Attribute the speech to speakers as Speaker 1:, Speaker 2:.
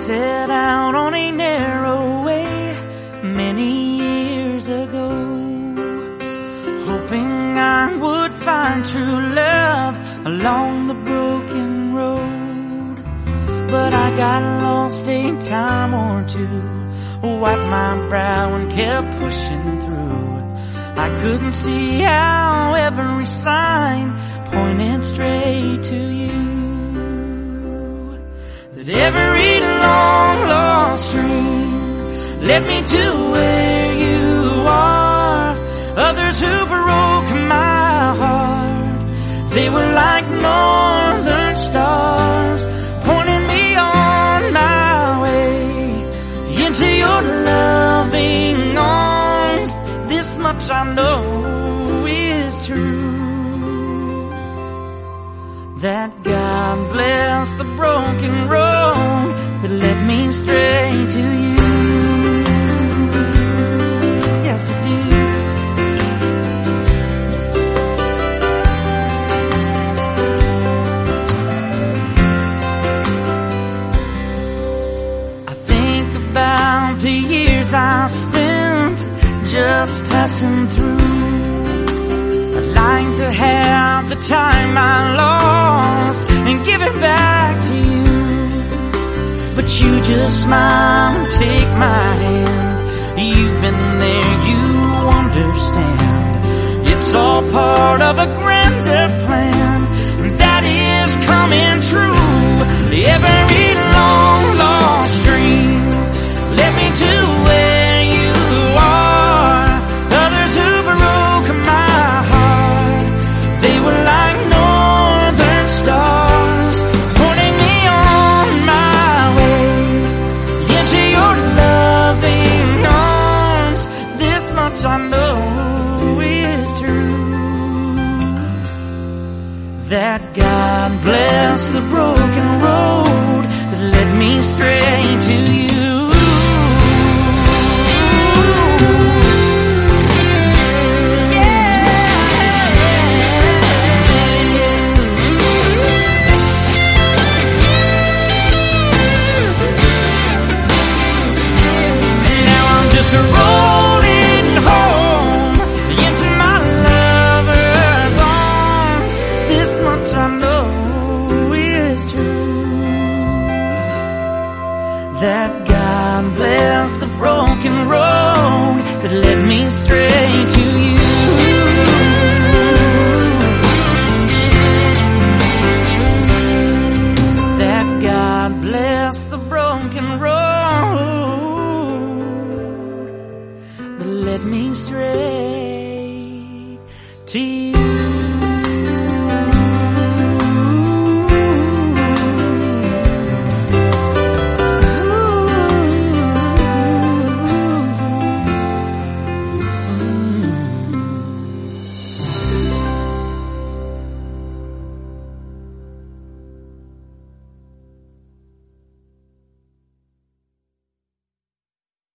Speaker 1: set out on a narrow way many years ago, hoping I would find true love along the broken road. But I got lost a time or two, wiped my brow and kept pushing through. I couldn't see how every sign pointed straight to you. That every long lost dream led me to where you are. Others who broke my heart, they were like northern stars, pointing me on my way into your loving arms. This much I know is true, that God bless the broken road that led me straight to you. Yes, it did. I think about the years I spent just passing through. I'd like to have the time I lost and give it back to you, but you just smile and take my hand. You've been there, you understand. It's all part of a grander plan that is coming true. Every long lost dream led me to where you are. Others who broke my heart, they were like northern stars, pointing me on my way into your loving arms. This much I know is true, that God bless the broken road that led me straight to you. Rolling home into my lover's arms. This much I know is true, that God bless the broken road that led me straight to you.